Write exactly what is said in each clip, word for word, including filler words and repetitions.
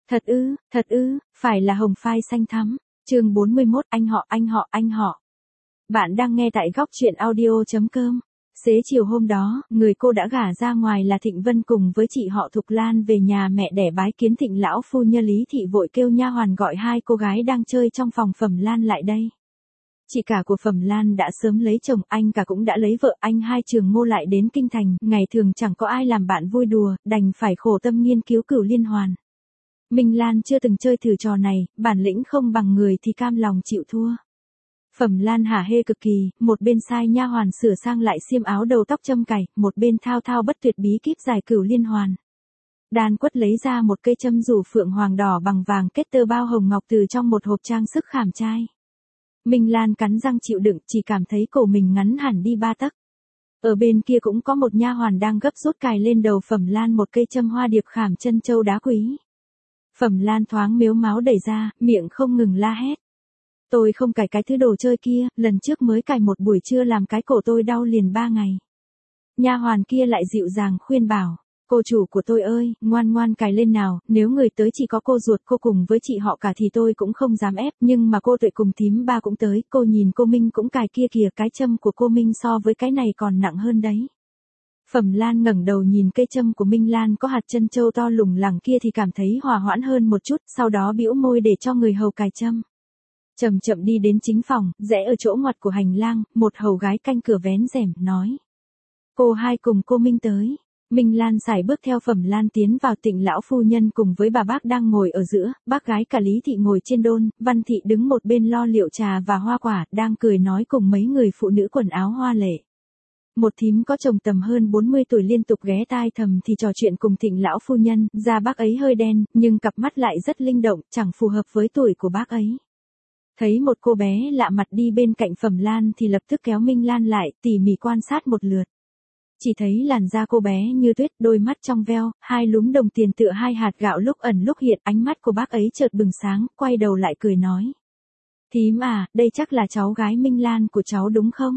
Thật ư, thật ư, phải là hồng phai xanh thắm. Chương bốn mươi mốt, anh họ, anh họ, anh họ. Bạn đang nghe tại góc truyện audio.com. Xế chiều hôm đó, người cô đã gả ra ngoài là Thịnh Vân cùng với chị họ Thục Lan về nhà mẹ đẻ bái kiến Thịnh lão phu nhân. Lý thị vội kêu nha hoàn gọi hai cô gái đang chơi trong phòng Phẩm Lan lại đây. Chị cả của Phẩm Lan đã sớm lấy chồng, anh cả cũng đã lấy vợ, anh hai Trường Ngô lại đến kinh thành, ngày thường chẳng có ai làm bạn vui đùa, đành phải khổ tâm nghiên cứu Cửu Liên Hoàn. Minh Lan chưa từng chơi thử trò này, bản lĩnh không bằng người thì cam lòng chịu thua. Phẩm Lan hả hê cực kỳ, một bên sai nha hoàn sửa sang lại xiêm áo đầu tóc châm cài, một bên thao thao bất tuyệt bí kíp giải Cửu Liên Hoàn. Đan Quất lấy ra một cây châm rủ phượng hoàng đỏ bằng vàng kết tơ bao hồng ngọc từ trong một hộp trang sức khảm trai. Minh Lan cắn răng chịu đựng, chỉ cảm thấy cổ mình ngắn hẳn đi ba tấc. Ở bên kia cũng có một nha hoàn đang gấp rút cài lên đầu Phẩm Lan một cây châm hoa điệp khảm chân châu đá quý. Phẩm Lan thoáng mếu máo đẩy ra, miệng không ngừng la hét. Tôi không cài cái thứ đồ chơi kia, lần trước mới cài một buổi trưa làm cái cổ tôi đau liền ba ngày. Nha hoàn kia lại dịu dàng khuyên bảo, cô chủ của tôi ơi, ngoan ngoan cài lên nào, nếu người tới chỉ có cô ruột cô cùng với chị họ cả thì tôi cũng không dám ép, nhưng mà cô Tuệ cùng thím ba cũng tới, cô nhìn cô Minh cũng cài kia kìa, cái châm của cô Minh so với cái này còn nặng hơn đấy. Phẩm Lan ngẩng đầu nhìn cây châm của Minh Lan có hạt chân châu to lủng lẳng kia thì cảm thấy hòa hoãn hơn một chút, sau đó bĩu môi để cho người hầu cài châm. Chậm chậm đi đến chính phòng, rẽ ở chỗ ngoặt của hành lang, một hầu gái canh cửa vén rèm, nói. Cô hai cùng cô Minh tới. Minh Lan sải bước theo Phẩm Lan tiến vào. Tịnh lão phu nhân cùng với bà bác đang ngồi ở giữa, bác gái cả Lý thị ngồi trên đôn, Văn thị đứng một bên lo liệu trà và hoa quả, đang cười nói cùng mấy người phụ nữ quần áo hoa lệ. Một thím có chồng tầm hơn bốn mươi tuổi liên tục ghé tai thầm thì trò chuyện cùng Thịnh lão phu nhân, da bác ấy hơi đen, nhưng cặp mắt lại rất linh động, chẳng phù hợp với tuổi của bác ấy. Thấy một cô bé lạ mặt đi bên cạnh Phẩm Lan thì lập tức kéo Minh Lan lại, tỉ mỉ quan sát một lượt. Chỉ thấy làn da cô bé như tuyết, đôi mắt trong veo, hai lúm đồng tiền tựa hai hạt gạo lúc ẩn lúc hiện, ánh mắt của bác ấy chợt bừng sáng, quay đầu lại cười nói. Thím à, đây chắc là cháu gái Minh Lan của cháu đúng không?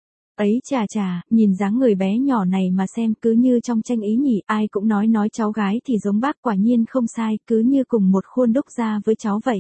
Ấy chà chà, nhìn dáng người bé nhỏ này mà xem cứ như trong tranh ý nhỉ, ai cũng nói nói cháu gái thì giống bác, quả nhiên không sai, cứ như cùng một khuôn đúc ra với cháu vậy.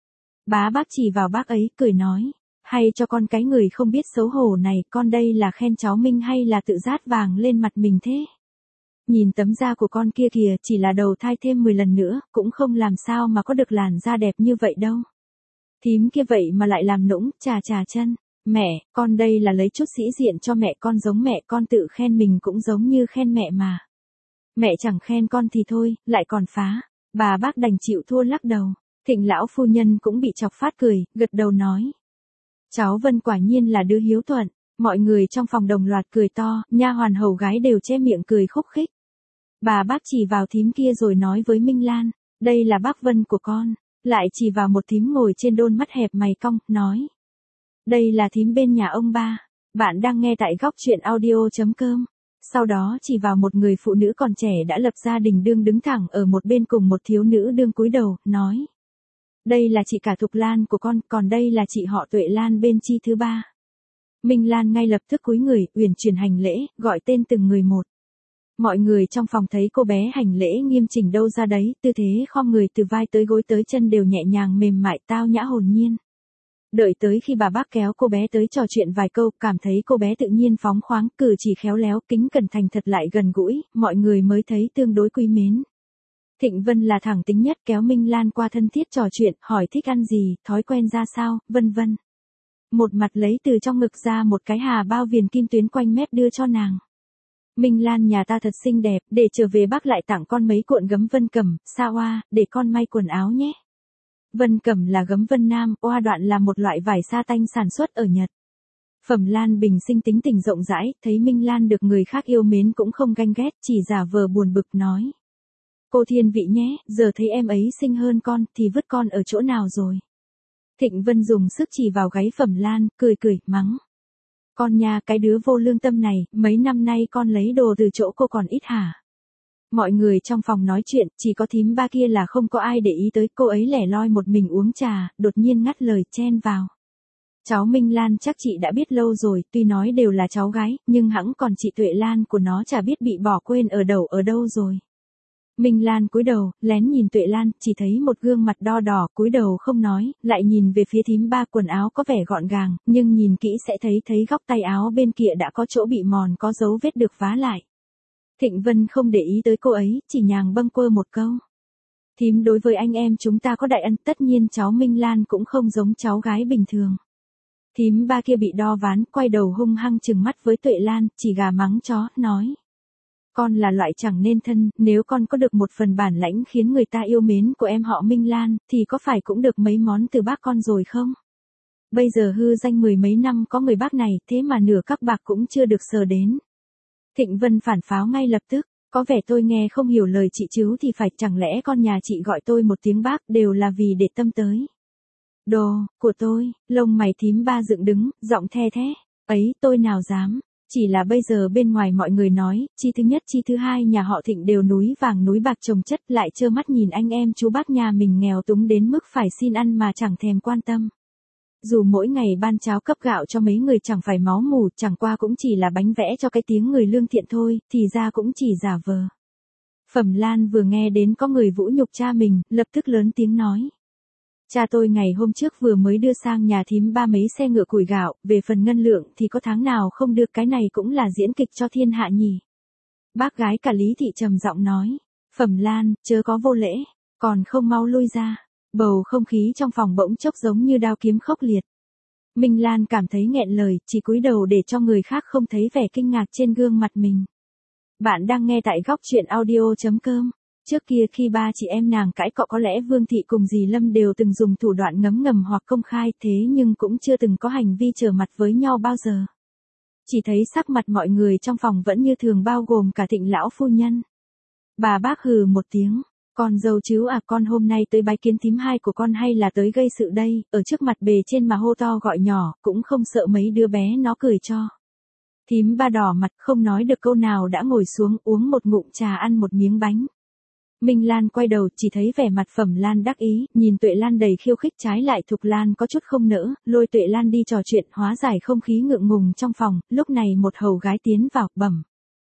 Bá bác chỉ vào bác ấy, cười nói, hay cho con cái người không biết xấu hổ này, con đây là khen cháu Minh hay là tự rát vàng lên mặt mình thế? Nhìn tấm da của con kia kìa, chỉ là đầu thai thêm mười lần nữa, cũng không làm sao mà có được làn da đẹp như vậy đâu. Thím kia vậy mà lại làm nũng, chà chà chân. Mẹ, con đây là lấy chút sĩ diện cho mẹ con, giống mẹ con tự khen mình cũng giống như khen mẹ mà. Mẹ chẳng khen con thì thôi, lại còn phá. Bà bác đành chịu thua lắc đầu. Thịnh lão phu nhân cũng bị chọc phát cười, gật đầu nói. Cháu Vân quả nhiên là đứa hiếu thuận. Mọi người trong phòng đồng loạt cười to, nha hoàn hầu gái đều che miệng cười khúc khích. Bà bác chỉ vào thím kia rồi nói với Minh Lan, đây là bác Vân của con. Lại chỉ vào một thím ngồi trên đôn mắt hẹp mày cong, nói. Đây là thím bên nhà ông ba. Bạn đang nghe tại góc truyện audio.com. Sau đó chỉ vào một người phụ nữ còn trẻ đã lập gia đình đương đứng thẳng ở một bên cùng một thiếu nữ đương cúi đầu, nói. Đây là chị cả Thục Lan của con, còn đây là chị họ Tuệ Lan bên chi thứ ba. Minh Lan ngay lập tức cúi người, uyển chuyển hành lễ, gọi tên từng người một. Mọi người trong phòng thấy cô bé hành lễ nghiêm chỉnh đâu ra đấy, tư thế khom người từ vai tới gối tới chân đều nhẹ nhàng mềm mại tao nhã hồn nhiên. Đợi tới khi bà bác kéo cô bé tới trò chuyện vài câu, cảm thấy cô bé tự nhiên phóng khoáng, cử chỉ khéo léo, kính cẩn thành thật lại gần gũi, mọi người mới thấy tương đối quý mến. Thịnh Vân là thẳng tính nhất, kéo Minh Lan qua thân thiết trò chuyện, hỏi thích ăn gì, thói quen ra sao, vân vân. Một mặt lấy từ trong ngực ra một cái hà bao viền kim tuyến quanh mép đưa cho nàng. Minh Lan nhà ta thật xinh đẹp, để trở về bác lại tặng con mấy cuộn gấm vân cẩm, sa oa, để con may quần áo nhé. Vân cẩm là gấm Vân Nam, oa đoạn là một loại vải sa tanh sản xuất ở Nhật. Phẩm Lan bình sinh tính tình rộng rãi, thấy Minh Lan được người khác yêu mến cũng không ganh ghét, chỉ giả vờ buồn bực nói. Cô thiên vị nhé, giờ thấy em ấy xinh hơn con, thì vứt con ở chỗ nào rồi? Thịnh Vân dùng sức chỉ vào gáy Phẩm Lan, cười cười, mắng. Con nha, cái đứa vô lương tâm này, mấy năm nay con lấy đồ từ chỗ cô còn ít hả? Mọi người trong phòng nói chuyện, chỉ có thím ba kia là không có ai để ý tới, cô ấy lẻ loi một mình uống trà, đột nhiên ngắt lời chen vào. Cháu Minh Lan chắc chị đã biết lâu rồi, tuy nói đều là cháu gái, nhưng hẵng còn chị Tuệ Lan của nó chả biết bị bỏ quên ở đầu ở đâu rồi. Minh Lan cúi đầu, lén nhìn Tuệ Lan, chỉ thấy một gương mặt đo đỏ, cúi đầu không nói, lại nhìn về phía thím ba, quần áo có vẻ gọn gàng, nhưng nhìn kỹ sẽ thấy thấy góc tay áo bên kia đã có chỗ bị mòn, có dấu vết được vá lại. Thịnh Vân không để ý tới cô ấy, chỉ nhàng bâng quơ một câu. Thím đối với anh em chúng ta có đại ân, tất nhiên cháu Minh Lan cũng không giống cháu gái bình thường. Thím ba kia bị đo ván, quay đầu hung hăng trừng mắt với Tuệ Lan, chỉ gà mắng chó, nói. Con là loại chẳng nên thân, nếu con có được một phần bản lãnh khiến người ta yêu mến của em họ Minh Lan, thì có phải cũng được mấy món từ bác con rồi không? Bây giờ hư danh mười mấy năm có người bác này, thế mà nửa các bạc cũng chưa được sờ đến. Thịnh Vân phản pháo ngay lập tức, có vẻ tôi nghe không hiểu lời chị chứ thì phải, chẳng lẽ con nhà chị gọi tôi một tiếng bác đều là vì để tâm tới. Đồ, của tôi, lông mày thím ba dựng đứng, giọng the thế, ấy tôi nào dám. Chỉ là bây giờ bên ngoài mọi người nói, chi thứ nhất chi thứ hai nhà họ Thịnh đều núi vàng núi bạc chồng chất, lại trơ mắt nhìn anh em chú bác nhà mình nghèo túng đến mức phải xin ăn mà chẳng thèm quan tâm. Dù mỗi ngày ban cháo cấp gạo cho mấy người chẳng phải máu mù, chẳng qua cũng chỉ là bánh vẽ cho cái tiếng người lương thiện thôi, thì ra cũng chỉ giả vờ. Phẩm Lan vừa nghe đến có người vũ nhục cha mình, lập tức lớn tiếng nói. Cha tôi ngày hôm trước vừa mới đưa sang nhà thím ba mấy xe ngựa củi gạo, về phần ngân lượng thì có tháng nào không được, cái này cũng là diễn kịch cho thiên hạ nhỉ. Bác gái cả Lý Thị trầm giọng nói, Phẩm Lan, chớ có vô lễ, còn không mau lui ra. Bầu không khí trong phòng bỗng chốc giống như đao kiếm khốc liệt. Minh Lan cảm thấy nghẹn lời, chỉ cúi đầu để cho người khác không thấy vẻ kinh ngạc trên gương mặt mình. Bạn đang nghe tại góc truyện audio chấm com. Trước kia khi ba chị em nàng cãi cọ có lẽ Vương Thị cùng dì Lâm đều từng dùng thủ đoạn ngấm ngầm hoặc công khai, thế nhưng cũng chưa từng có hành vi trở mặt với nhau bao giờ. Chỉ thấy sắc mặt mọi người trong phòng vẫn như thường, bao gồm cả Thịnh lão phu nhân. Bà bác hừ một tiếng, con dâu chứ à, con hôm nay tới bái kiến thím hai của con hay là tới gây sự đây, ở trước mặt bề trên mà hô to gọi nhỏ, cũng không sợ mấy đứa bé nó cười cho. Thím ba đỏ mặt không nói được câu nào đã ngồi xuống uống một ngụm trà, ăn một miếng bánh. Minh Lan quay đầu chỉ thấy vẻ mặt Phẩm Lan đắc ý, nhìn Tuệ Lan đầy khiêu khích, trái lại Thục Lan có chút không nỡ, lôi Tuệ Lan đi trò chuyện, hóa giải không khí ngượng ngùng trong phòng. Lúc này một hầu gái tiến vào, bẩm.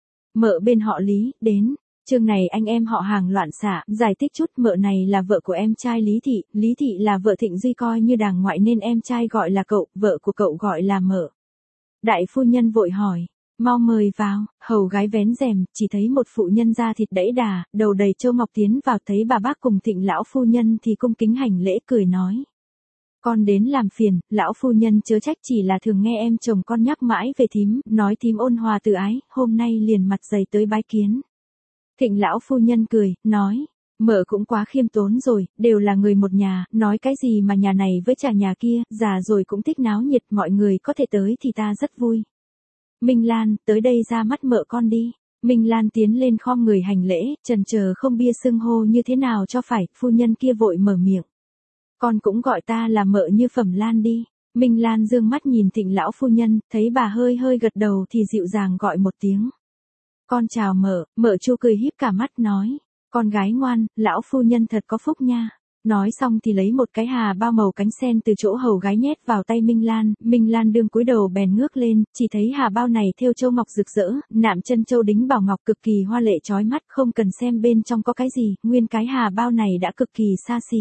Mợ bên họ Lý, đến. Chương này anh em họ hàng loạn xạ, giải thích chút, mợ này là vợ của em trai Lý Thị, Lý Thị là vợ Thịnh Duy coi như đàng ngoại nên em trai gọi là cậu, vợ của cậu gọi là mợ. Đại phu nhân vội hỏi. Mau mời vào, hầu gái vén rèm, chỉ thấy một phụ nhân da thịt đẫy đà, đầu đầy châu ngọc tiến vào, thấy bà bác cùng Thịnh lão phu nhân thì cung kính hành lễ, cười nói. Con đến làm phiền, lão phu nhân chớ trách, chỉ là thường nghe em chồng con nhắc mãi về thím, nói thím ôn hòa từ ái, hôm nay liền mặt dày tới bái kiến. Thịnh lão phu nhân cười, nói. Mợ cũng quá khiêm tốn rồi, đều là người một nhà, nói cái gì mà nhà này với chả nhà kia, già rồi cũng thích náo nhiệt, mọi người có thể tới thì ta rất vui. Minh Lan, tới đây ra mắt mợ con đi. Minh Lan tiến lên khom người hành lễ, chần chờ không bia xưng hô như thế nào cho phải, phu nhân kia vội mở miệng. Con cũng gọi ta là mợ như Phẩm Lan đi. Minh Lan dương mắt nhìn Thịnh lão phu nhân, thấy bà hơi hơi gật đầu thì dịu dàng gọi một tiếng. Con chào mợ, mợ Chu cười híp cả mắt nói. Con gái ngoan, lão phu nhân thật có phúc nha. Nói xong thì lấy một cái hà bao màu cánh sen từ chỗ hầu gái nhét vào tay Minh Lan, Minh Lan đương cúi đầu bèn ngước lên, chỉ thấy hà bao này thêu châu ngọc rực rỡ, nạm chân châu đính bảo ngọc cực kỳ hoa lệ chói mắt, không cần xem bên trong có cái gì, nguyên cái hà bao này đã cực kỳ xa xỉ.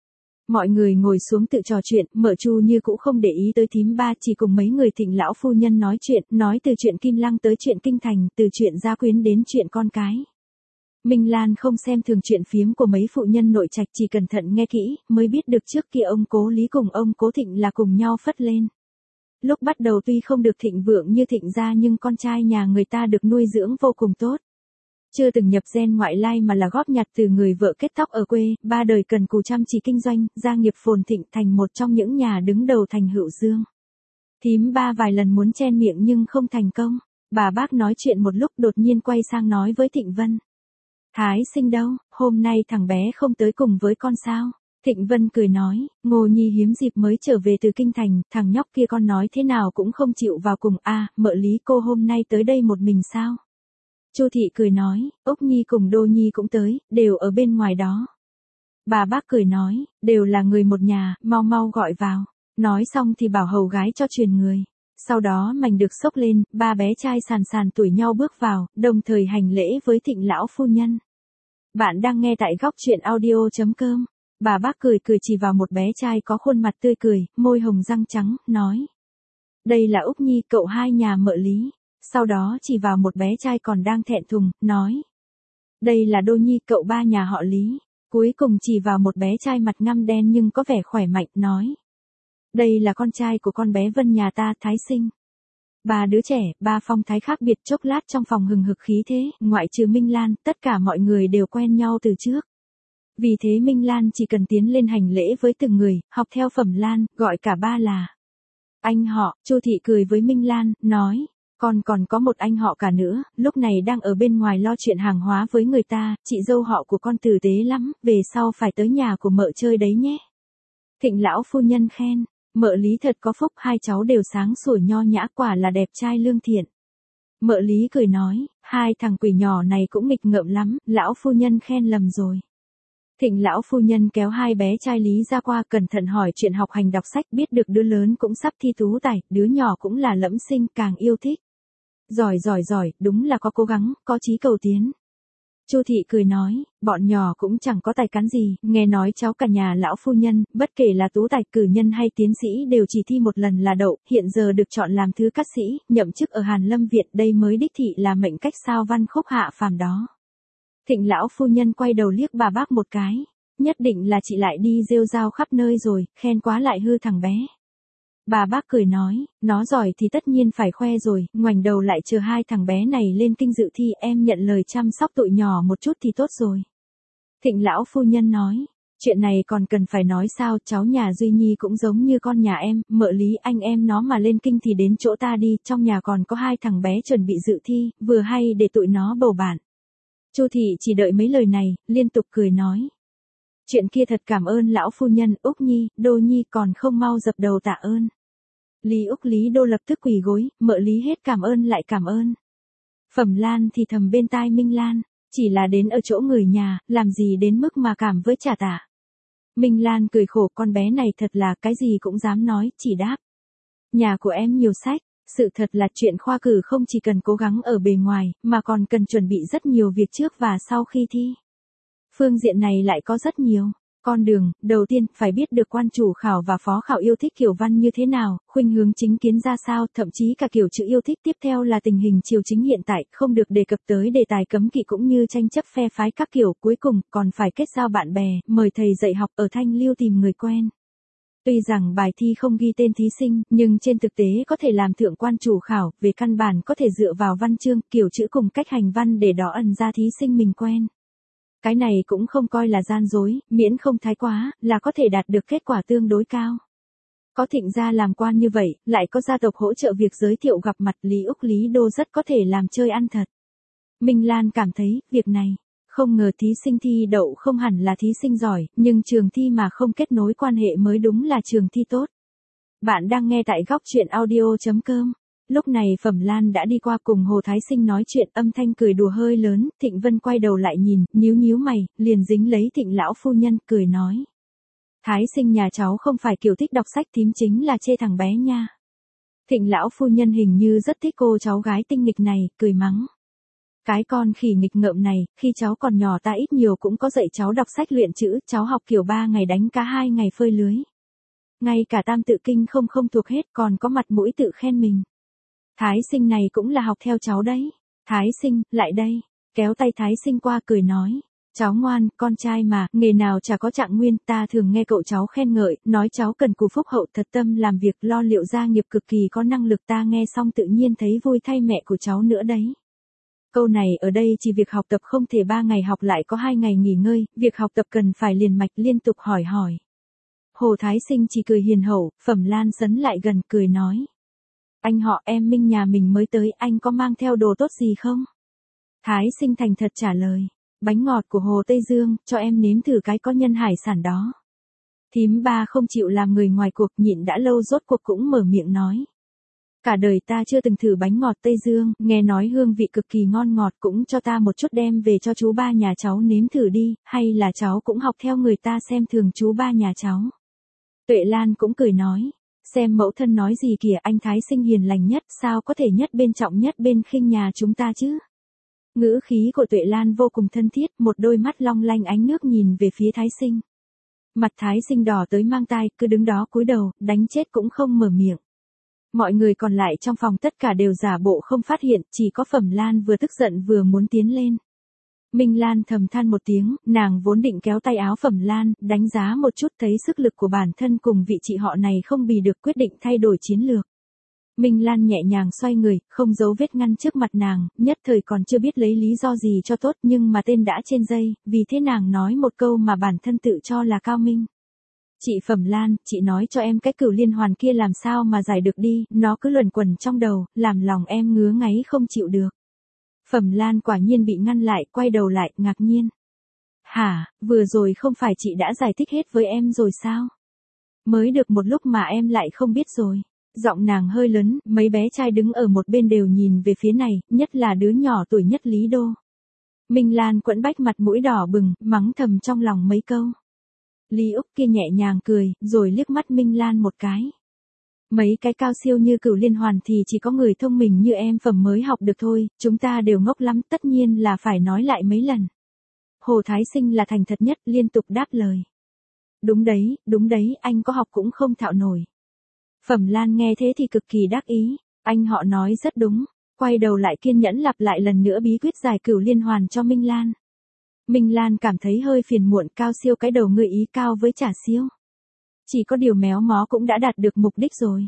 Mọi người ngồi xuống tự trò chuyện, mợ Chu như cũng không để ý tới thím ba, chỉ cùng mấy người Thịnh lão phu nhân nói chuyện, nói từ chuyện Kim Lăng tới chuyện Kinh Thành, từ chuyện gia quyến đến chuyện con cái. Minh Lan không xem thường chuyện phiếm của mấy phụ nhân nội trạch, chỉ cẩn thận nghe kỹ, mới biết được trước kia ông Cố Lý cùng ông Cố Thịnh là cùng nhau phất lên. Lúc bắt đầu tuy không được thịnh vượng như Thịnh gia nhưng con trai nhà người ta được nuôi dưỡng vô cùng tốt. Chưa từng nhập gen ngoại lai mà là góp nhặt từ người vợ kết tóc ở quê, ba đời cần cù chăm chỉ kinh doanh, gia nghiệp phồn thịnh thành một trong những nhà đứng đầu thành Hữu Dương. Thím ba vài lần muốn chen miệng nhưng không thành công, bà bác nói chuyện một lúc đột nhiên quay sang nói với Thịnh Vân. Thái sinh đâu, hôm nay thằng bé không tới cùng với con sao? Thịnh Vân cười nói, Ngô Nhi hiếm dịp mới trở về từ Kinh Thành, thằng nhóc kia con nói thế nào cũng không chịu vào cùng, a à, mợ Lý cô hôm nay tới đây một mình sao? Chu Thị cười nói, Úc Nhi cùng Đô Nhi cũng tới, đều ở bên ngoài đó. Bà bác cười nói, đều là người một nhà, mau mau gọi vào. Nói xong thì bảo hầu gái cho truyền người. Sau đó mảnh được xốc lên, ba bé trai sàn sàn tuổi nhau bước vào, đồng thời hành lễ với Thịnh lão phu nhân. Bạn đang nghe tại góc chuyện audio chấm com. Bà bác cười cười chỉ vào một bé trai có khuôn mặt tươi cười, môi hồng răng trắng, nói. Đây là Úc Nhi, cậu hai nhà mợ Lý. Sau đó chỉ vào một bé trai còn đang thẹn thùng, nói. Đây là Đô Nhi, cậu ba nhà họ Lý. Cuối cùng chỉ vào một bé trai mặt ngăm đen nhưng có vẻ khỏe mạnh, nói. Đây là con trai của con bé Vân nhà ta, Thái Sinh. Ba đứa trẻ, ba phong thái khác biệt, chốc lát trong phòng hừng hực khí thế, ngoại trừ Minh Lan, tất cả mọi người đều quen nhau từ trước. Vì thế Minh Lan chỉ cần tiến lên hành lễ với từng người, học theo Phẩm Lan, gọi cả ba là anh họ. Chu Thị cười với Minh Lan, nói, con còn có một anh họ cả nữa, lúc này đang ở bên ngoài lo chuyện hàng hóa với người ta, chị dâu họ của con tử tế lắm, về sau phải tới nhà của mợ chơi đấy nhé. Thịnh lão phu nhân khen. Mợ Lý thật có phúc, hai cháu đều sáng sủa nho nhã, quả là đẹp trai lương thiện. Mợ Lý cười nói, hai thằng quỷ nhỏ này cũng nghịch ngợm lắm, lão phu nhân khen lầm rồi. Thịnh lão phu nhân kéo hai bé trai Lý ra qua, cẩn thận hỏi chuyện học hành đọc sách, biết được đứa lớn cũng sắp thi tú tài, đứa nhỏ cũng là lẫm sinh, càng yêu thích. Giỏi giỏi giỏi, đúng là có cố gắng, có chí cầu tiến. Chu Thị cười nói, bọn nhỏ cũng chẳng có tài cán gì, nghe nói cháu cả nhà lão phu nhân, bất kể là tú tài, cử nhân hay tiến sĩ đều chỉ thi một lần là đậu, hiện giờ được chọn làm thứ cát sĩ, nhậm chức ở Hàn Lâm Viện, đây mới đích thị là mệnh cách sao văn khúc hạ phàm đó. Thịnh lão phu nhân quay đầu liếc bà bác một cái, nhất định là chị lại đi rêu rao khắp nơi rồi, khen quá lại hư thằng bé. Bà bác cười nói, nó giỏi thì tất nhiên phải khoe rồi, ngoảnh đầu lại chờ hai thằng bé này lên kinh dự thi, em nhận lời chăm sóc tụi nhỏ một chút thì tốt rồi. Thịnh lão phu nhân nói, chuyện này còn cần phải nói sao, cháu nhà Duy Nhi cũng giống như con nhà em, mợ Lý anh em nó mà lên kinh thì đến chỗ ta đi, trong nhà còn có hai thằng bé chuẩn bị dự thi, vừa hay để tụi nó bầu bạn. Chu Thị chỉ đợi mấy lời này, liên tục cười nói. Chuyện kia thật cảm ơn lão phu nhân, Úc Nhi, Đô Nhi còn không mau dập đầu tạ ơn. Lý Úc Lý Đô lập tức quỳ gối, mợ Lý hết cảm ơn lại cảm ơn. Phẩm Lan thì thầm bên tai Minh Lan, chỉ là đến ở chỗ người nhà, làm gì đến mức mà cảm với trả tạ. Minh Lan cười khổ, con bé này thật là cái gì cũng dám nói, chỉ đáp. Nhà của em nhiều sách, sự thật là chuyện khoa cử không chỉ cần cố gắng ở bề ngoài, mà còn cần chuẩn bị rất nhiều việc trước và sau khi thi. Phương diện này lại có rất nhiều. Con đường, đầu tiên, phải biết được quan chủ khảo và phó khảo yêu thích kiểu văn như thế nào, khuynh hướng chính kiến ra sao, thậm chí cả kiểu chữ yêu thích. Tiếp theo là tình hình triều chính hiện tại, không được đề cập tới đề tài cấm kỵ cũng như tranh chấp phe phái các kiểu. Cuối cùng, còn phải kết giao bạn bè, mời thầy dạy học ở Thanh Liêu tìm người quen. Tuy rằng bài thi không ghi tên thí sinh, nhưng trên thực tế có thể làm thượng quan chủ khảo, về căn bản có thể dựa vào văn chương, kiểu chữ cùng cách hành văn để đo ẩn ra thí sinh mình quen. Cái này cũng không coi là gian dối, miễn không thái quá, là có thể đạt được kết quả tương đối cao. Có Thịnh gia làm quan như vậy, lại có gia tộc hỗ trợ việc giới thiệu gặp mặt, Lý Úc Lý Đô rất có thể làm chơi ăn thật. Minh Lan cảm thấy, việc này, không ngờ thí sinh thi đậu không hẳn là thí sinh giỏi, nhưng trường thi mà không kết nối quan hệ mới đúng là trường thi tốt. Bạn đang nghe tại góc chuyện audio chấm com. Lúc này Phẩm Lan đã đi qua cùng Hồ Thái Sinh nói chuyện, âm thanh cười đùa hơi lớn, Thịnh Vân quay đầu lại nhìn, nhíu nhíu mày, liền dính lấy Thịnh lão phu nhân, cười nói. Thái Sinh nhà cháu không phải kiểu thích đọc sách, thím chính là chê thằng bé nha. Thịnh lão phu nhân hình như rất thích cô cháu gái tinh nghịch này, cười mắng. Cái con khỉ nghịch ngợm này, khi cháu còn nhỏ ta ít nhiều cũng có dạy cháu đọc sách luyện chữ, cháu học kiểu ba ngày đánh cá hai ngày phơi lưới. Ngay cả tam tự kinh không không thuộc hết, còn có mặt mũi tự khen mình. Thái Sinh này cũng là học theo cháu đấy. Thái Sinh, lại đây. Kéo tay Thái Sinh qua cười nói. Cháu ngoan, con trai mà, nghề nào chả có trạng nguyên, ta thường nghe cậu cháu khen ngợi, nói cháu cần cù phúc hậu, thật tâm làm việc, lo liệu gia nghiệp, cực kỳ có năng lực, ta nghe xong tự nhiên thấy vui thay mẹ của cháu nữa đấy. Câu này ở đây chỉ việc học tập không thể ba ngày học lại có hai ngày nghỉ ngơi, việc học tập cần phải liền mạch liên tục hỏi hỏi. Hồ Thái Sinh chỉ cười hiền hậu, Phẩm Lan sấn lại gần cười nói. Anh họ em Minh nhà mình mới tới, anh có mang theo đồ tốt gì không? Thái Sinh thành thật trả lời. Bánh ngọt của Hồ Tây Dương, cho em nếm thử cái có nhân hải sản đó. Thím ba không chịu làm người ngoài cuộc, nhịn đã lâu rốt cuộc cũng mở miệng nói. Cả đời ta chưa từng thử bánh ngọt Tây Dương, nghe nói hương vị cực kỳ ngon ngọt, cũng cho ta một chút đem về cho chú ba nhà cháu nếm thử đi, hay là cháu cũng học theo người ta xem thường chú ba nhà cháu. Tuệ Lan cũng cười nói. Xem mẫu thân nói gì kìa, anh Thái Sinh hiền lành nhất, sao có thể nhất bên trọng nhất bên khinh nhà chúng ta chứ? Ngữ khí của Tuệ Lan vô cùng thân thiết, một đôi mắt long lanh ánh nước nhìn về phía Thái Sinh. Mặt Thái Sinh đỏ tới mang tai, cứ đứng đó cúi đầu, đánh chết cũng không mở miệng. Mọi người còn lại trong phòng tất cả đều giả bộ không phát hiện, chỉ có Phẩm Lan vừa tức giận vừa muốn tiến lên. Minh Lan thầm than một tiếng, nàng vốn định kéo tay áo Phẩm Lan, đánh giá một chút thấy sức lực của bản thân cùng vị chị họ này không bì được, quyết định thay đổi chiến lược. Minh Lan nhẹ nhàng xoay người, không giấu vết ngăn trước mặt nàng, nhất thời còn chưa biết lấy lý do gì cho tốt nhưng mà tên đã trên dây, vì thế nàng nói một câu mà bản thân tự cho là cao minh. Chị Phẩm Lan, chị nói cho em cái cửu liên hoàn kia làm sao mà giải được đi, nó cứ luẩn quẩn trong đầu, làm lòng em ngứa ngáy không chịu được. Phẩm Lan quả nhiên bị ngăn lại, quay đầu lại, ngạc nhiên. Hả, vừa rồi không phải chị đã giải thích hết với em rồi sao? Mới được một lúc mà em lại không biết rồi. Giọng nàng hơi lớn, mấy bé trai đứng ở một bên đều nhìn về phía này, nhất là đứa nhỏ tuổi nhất Lý Đô. Minh Lan quẫn bách mặt mũi đỏ bừng, mắng thầm trong lòng mấy câu. Lý Úc kia nhẹ nhàng cười, rồi liếc mắt Minh Lan một cái. Mấy cái cao siêu như cửu liên hoàn thì chỉ có người thông minh như em Phẩm mới học được thôi, chúng ta đều ngốc lắm, tất nhiên là phải nói lại mấy lần. Hồ Thái Sinh là thành thật nhất, liên tục đáp lời. Đúng đấy, đúng đấy, anh có học cũng không thạo nổi. Phẩm Lan nghe thế thì cực kỳ đắc ý, anh họ nói rất đúng, quay đầu lại kiên nhẫn lặp lại lần nữa bí quyết giải cửu liên hoàn cho Minh Lan. Minh Lan cảm thấy hơi phiền muộn, cao siêu cái đầu ngươi ý cao với chả siêu. Chỉ có điều méo mó cũng đã đạt được mục đích rồi.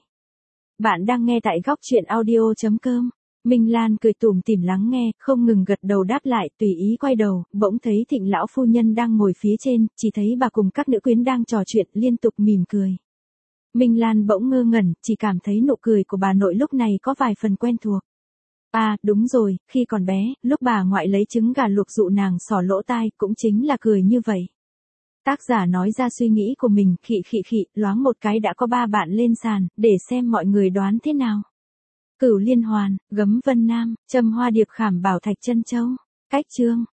Bạn đang nghe tại góc truyện audio chấm com. Minh Lan cười tủm tỉm lắng nghe, không ngừng gật đầu đáp lại, tùy ý quay đầu, bỗng thấy Thịnh lão phu nhân đang ngồi phía trên, chỉ thấy bà cùng các nữ quyến đang trò chuyện, liên tục mỉm cười. Minh Lan bỗng ngơ ngẩn, chỉ cảm thấy nụ cười của bà nội lúc này có vài phần quen thuộc. À, đúng rồi, khi còn bé, lúc bà ngoại lấy trứng gà luộc dụ nàng xỏ lỗ tai, cũng chính là cười như vậy. Tác giả nói ra suy nghĩ của mình, khị khị khị, loáng một cái đã có ba bạn lên sàn, để xem mọi người đoán thế nào. Cửu liên hoàn, gấm vân nam, châm hoa điệp khảm bảo thạch chân châu. Cách chương.